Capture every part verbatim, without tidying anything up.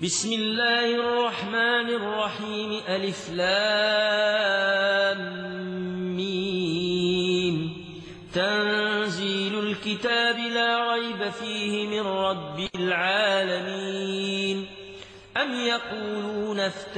بسم الله الرحمن الرحيم ألف لام ميم تنزيل الكتاب لا ريب فيه من رب العالمين أم يقولون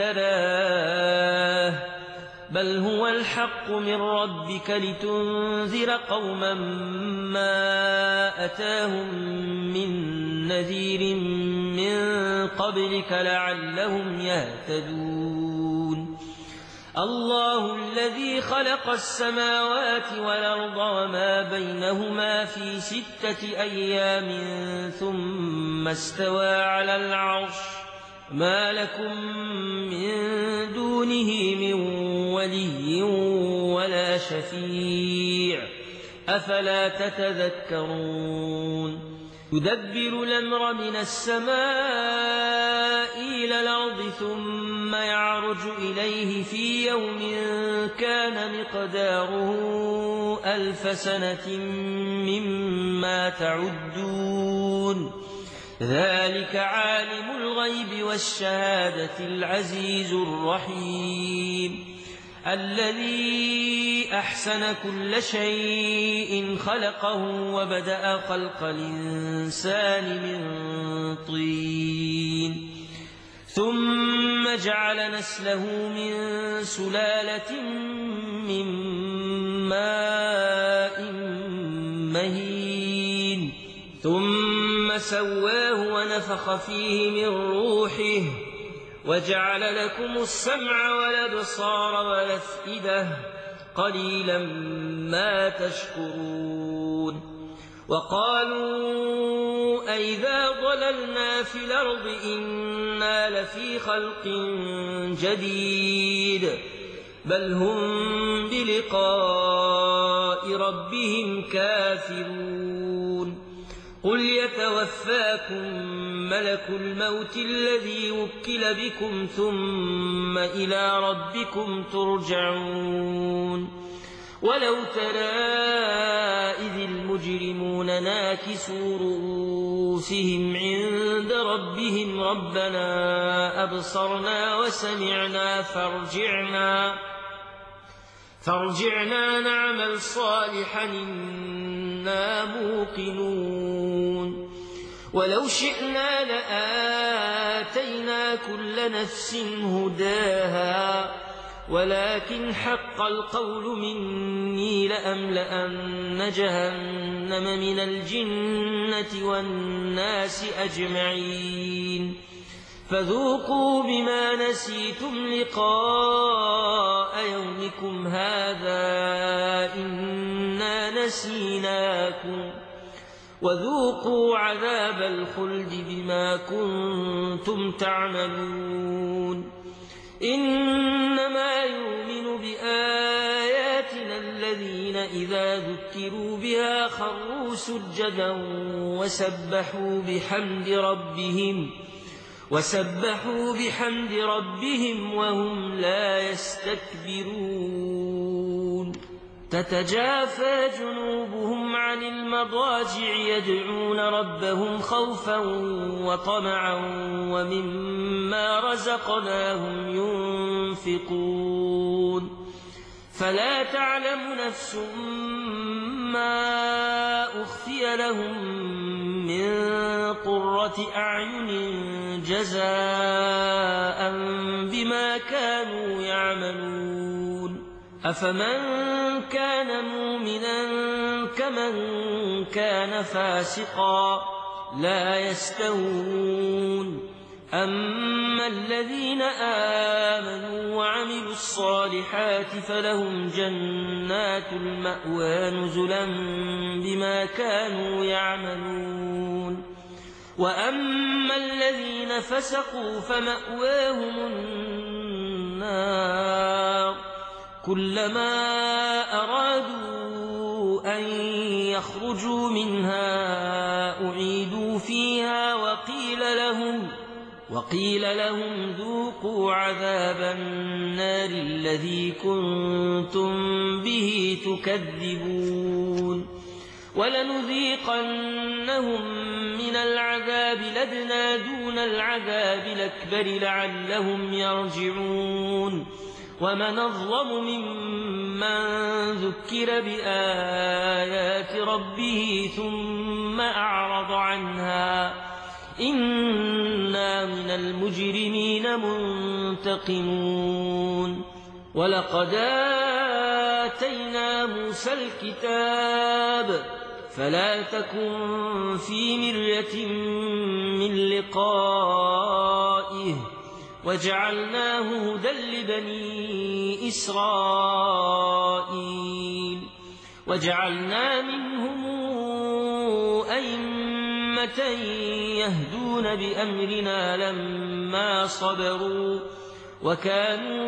افتراه بل هو الحق من ربك لتنذر قوما ما أتاهم من نذير من قبلك لعلهم يهتدون الله الذي خلق السماوات والأرض وما بينهما في ستة أيام ثم استوى على العرش ما لكم من دونه من ولي ولا شفيع أفلا تتذكرون يدبر الأمر من السماء إلى الأرض ثم يعرج إليه في يوم كان مقداره ألف سنة مما تعدون ذلك عالم الغيب والشهادة العزيز الرحيم الذي أحسن كل شيء خلقه وبدأ خلق الإنسان من طين ثم جعل نسله من سلالة من ماء مهين ثم سواه ونفخ فيه من روحه وجعل لكم السمع والأبصار والأفئدة قليلا ما تشكرون وقالوا أئذا ضللنا في الأرض إنا لفي خلق جديد بل هم بلقاء ربهم كافرون قل يتوفاكم ملك الموت الذي وكل بكم ثم إلى ربكم ترجعون ولو ترى إذ المجرمون ناكسوا رؤوسهم عند ربهم ربنا أبصرنا وسمعنا فارجعنا فارجعنا نعمل صالحا إنا موقنون ولو شئنا لآتينا كل نفس هداها ولكن حق القول مني لأملأن جهنم من الجنة والناس أجمعين فذوقوا بما نسيتم لقاء يومكم هذا إنا نسيناكم وذوقوا عذاب الخلد بما كنتم تعملون إنما يؤمن بآياتنا الذين إذا ذكروا بها خروا سجدا وسبحوا بحمد ربهم وسبحوا بحمد ربهم وهم لا يستكبرون تتجافى جنوبهم عن المضاجع يدعون ربهم خوفا وطمعا ومما رزقناهم ينفقون فلا تعلم نفس ما أخفي لهم من قرة أعين جزاء بما كانوا يعملون أفمن كان مؤمنا كمن كان فاسقا لا يستوون أما الذين آمنوا وعملوا الصالحات فلهم جنات المأوى نزلا بما كانوا يعملون وأما الذين فسقوا فمأواهم النار كلما أرادوا أن يخرجوا منها أعيدوا فيها وقيل لهم وقيل لهم ذوقوا عذاب النار الذي كنتم به تكذبون ولنذيقنهم من العذاب الأدنى دون العذاب الأكبر لعلهم يرجعون ومن أظلم ممن ذكر بآيات ربه ثم أعرض عنها إنا من المجرمين منتقمون ولقد آتينا موسى الكتاب فلا تكن في مرية من لقائه وجعلناه هدى لبني إسرائيل وجعلنا منهم أئمة يهدون بأمرنا لما صبروا وكانوا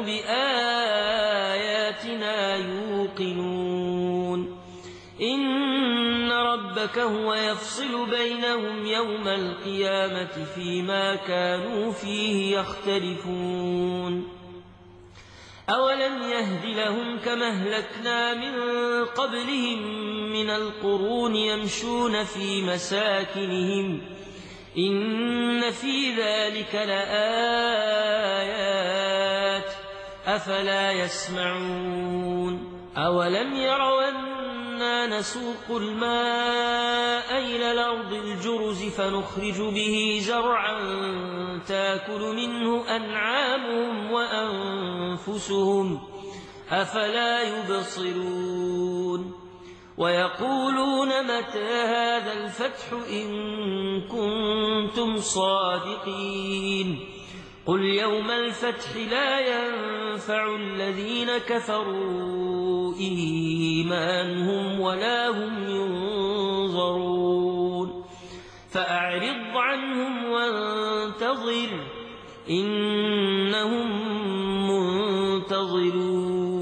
بآياتنا يوقنون إن ربك هو يفصل بينهم يوم القيامة فيما كانوا فيه يختلفون أولم يهد لهم كما أهلكنا من قبلهم من القرون يمشون في مساكنهم إن في ذلك لآيات أفلا يسمعون أولم يروا أنا نسوق الماء إلى الأرض الجرز فنخرج به زرعا تاكل منه أنعامهم وأنفسهم أفلا يبصرون ويقولون متى هذا الفتح إن كنتم صادقين قل يوم الفتح لا ينفع الذين كفروا إيمانهم ولا هم ينظرون فأعرض عنهم وانتظر إنهم منتظرون